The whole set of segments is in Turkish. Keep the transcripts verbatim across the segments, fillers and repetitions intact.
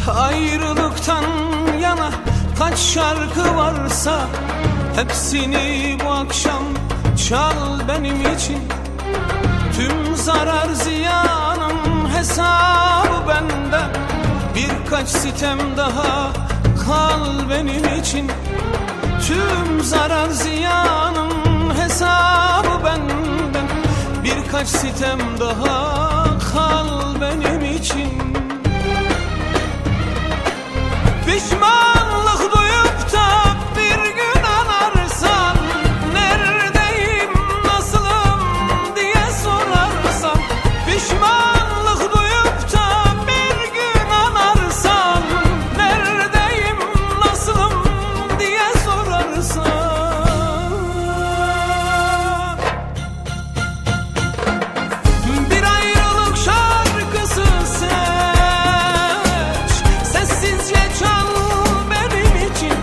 Ayrılıktan yana kaç şarkı varsa hepsini bu akşam çal benim için. Tüm zarar ziyanın hesabı benden, birkaç sitem daha kal benim için. Tüm zarar ziyanın hesabı benden, birkaç sitem daha kal benim için. Pişmanlık duyup da bir gün anarsan, neredeyim, nasılım diye sorarsan. Pişmanlık duyup da bir gün anarsan, neredeyim, nasılım diye sorarsan. Bir ayrılık şarkısı seç, sessizce çal benim için.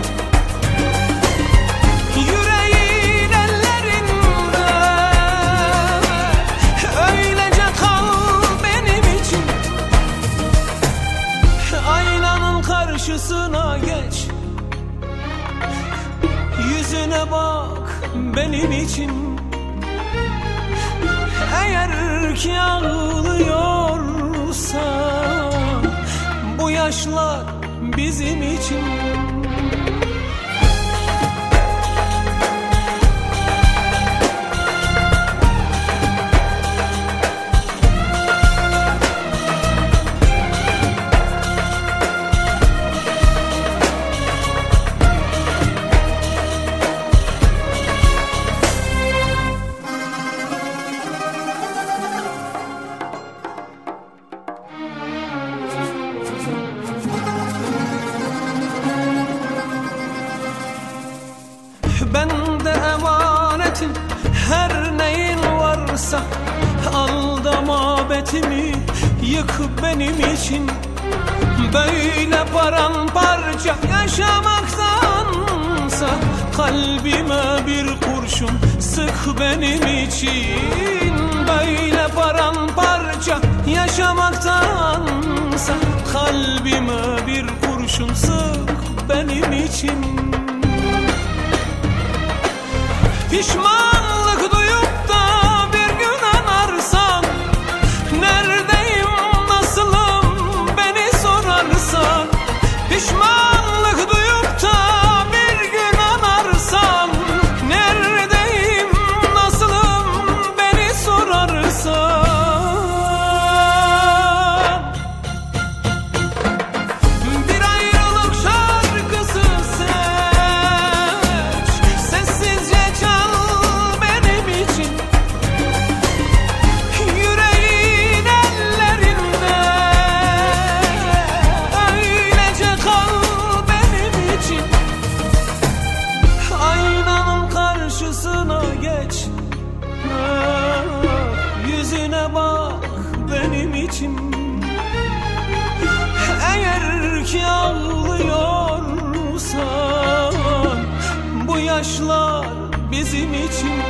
Yüreğin ellerinde öylece kal benim için. Aynanın karşısına geç, yüzüne bak benim için. Eğer ki ağlıyorsan, bu yaşlar bizim için. Bende emanetin her neyin varsa, al da mabetimi yık benim için. Böyle paramparça yaşamaktansa, kalbime bir kurşun sık benim için. Böyle paramparça yaşamaktansa, kalbime bir kurşun sık benim için. Pişmanlık duyup da bir gün anarsan, neredeyim, nasılım beni sorarsan. Pişmanlık duyup da bir gün anarsan, neredeyim, nasılım beni sorarsan. Bir ayrılık şarkısı seç, sessizce çal benim için. Yüreğin ellerinde öylece kal benim için. Aynanın karşısına geç, yüzüne bak benim için. Eğer ki ağlıyorsan, bu yaşlar bizim için.